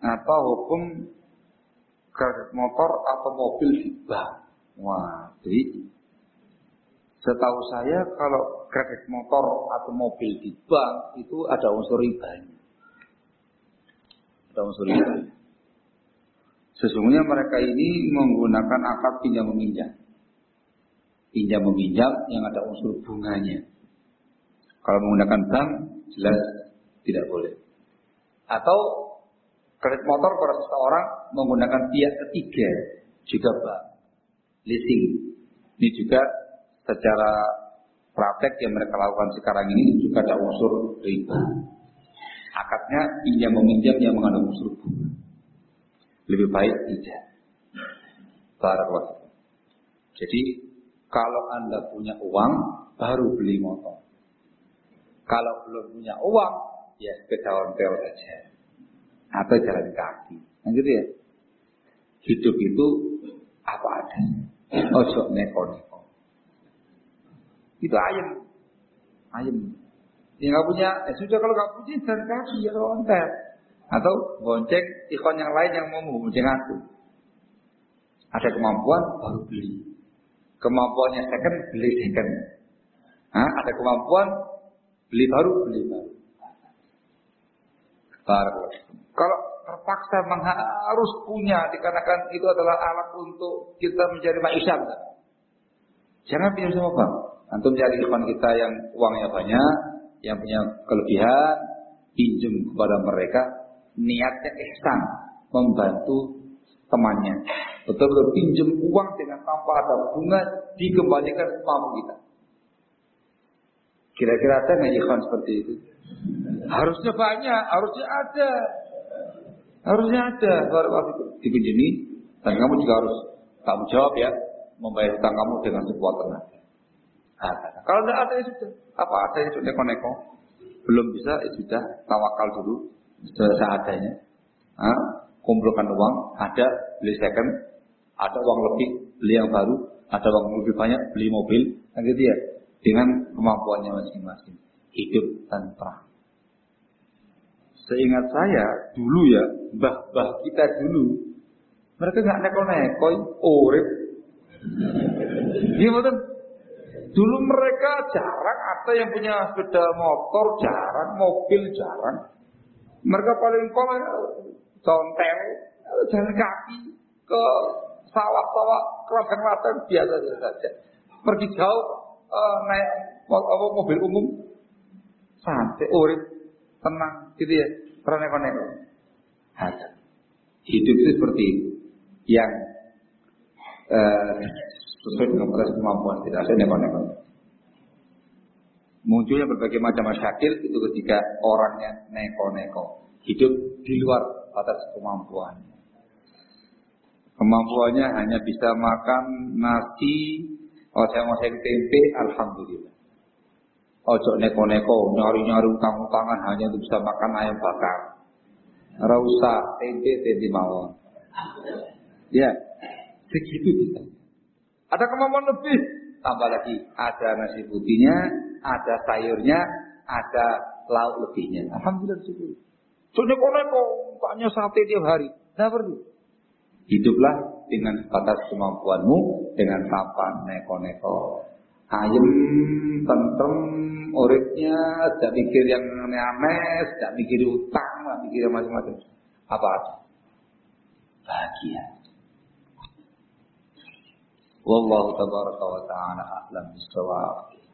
atau hukum kredit motor atau mobil di bank. Wah, jadi setahu saya kalau kredit motor atau mobil di bank itu ada unsur ribanya. Ada unsur ribanya. Sesungguhnya mereka ini menggunakan akad pinjam meminjam. Pinjam meminjam yang ada unsur bunganya. Kalau menggunakan bank jelas tidak boleh. Atau kredit motor pada seseorang menggunakan pihak ketiga juga bank. Leasing. Ini juga secara praktek yang mereka lakukan sekarang ini juga ada unsur riba. Akadnya pinjam meminjam yang mengandung unsur bunga. Lebih baik tidak. Barakallahu. Jadi kalau Anda punya uang baru beli motor. Kalau belum punya uang ya sepeda ontel saja atau jalan kaki. Nah gitu ya. Hidup itu apa adanya. Ojo neko-neko. Itu ayam. Yang nggak punya, sudah kalau nggak punya jalan kaki ya ontel. Atau bonceng ikon yang lain yang mau bonceng aku. Ada kemampuan baru beli. Kemampuannya second beli second. Ada kemampuan beli baru. Kalau terpaksa harus punya dikarenakan itu adalah alat untuk kita mencari maisha. Jangan pinjam sama bank. Antum cari ikon kita yang uangnya banyak, yang punya kelebihan, pinjam kepada mereka. Niatnya ihsan, membantu temannya. Betul-betul pinjam uang dengan tanpa ada bunga, dikembalikan semampu kita. Kira-kira ada nggak ikhwan seperti itu? Harusnya banyak, harusnya ada. Baru dipinjami, dan kamu juga harus tanggung jawab ya, membayar hutang kamu dengan sekuat tenaga. Kalau tidak ada ya sudah, apa adanya sudah neko-neko. Belum bisa ya sudah, tawakal dulu. Seadanya, kumpulkan uang, ada beli second, ada uang lebih beli yang baru, ada uang lebih banyak beli mobil, kan gitu ya, dengan kemampuannya masing-masing. Hidup tanpa. Seingat saya dulu ya, mbah-mbah kita dulu, mereka nggak neko-neko, urip. Gimana? Dulu mereka jarang ada yang punya sepeda motor, jarang, mobil jarang. Mereka paling contel, jalan kaki ke sawah-sawah, ke ladang-ladang biasa saja. Pergi jauh naik mobil umum, santai, urip, tenang, gitu ya. Neko-neko. Hidup itu seperti itu, yang sesuai dengan batas kemampuan, tidak ada neko-neko. Munculnya berbagai macam masyakil itu ketika orangnya neko-neko, hidup di luar batas kemampuan. Kemampuannya hanya bisa makan nasi, oseng-oseng tempe, alhamdulillah. Ojo neko-neko, nyari-nyari utang-utangan hanya untuk bisa makan ayam bakar. Rausa tempe mawon. Ya, segitu bisa. Ada kemampuan lebih, tambah lagi ada nasi putihnya, ada sayurnya, ada lauk lebihnya. Alhamdulillah syukur. So neko-neko, tanya sate tiap hari. Tidak perlu. Hiduplah dengan batas kemampuanmu, dengan tanpa neko-neko. Ayem, tentrem, uripnya, tidak mikir yang aneh-aneh, tidak mikir utang, tidak mikir yang macam-macam. Apa aja? Bahagia. Wallahu tabaraka wa ta'ala a'lam bis-shawab.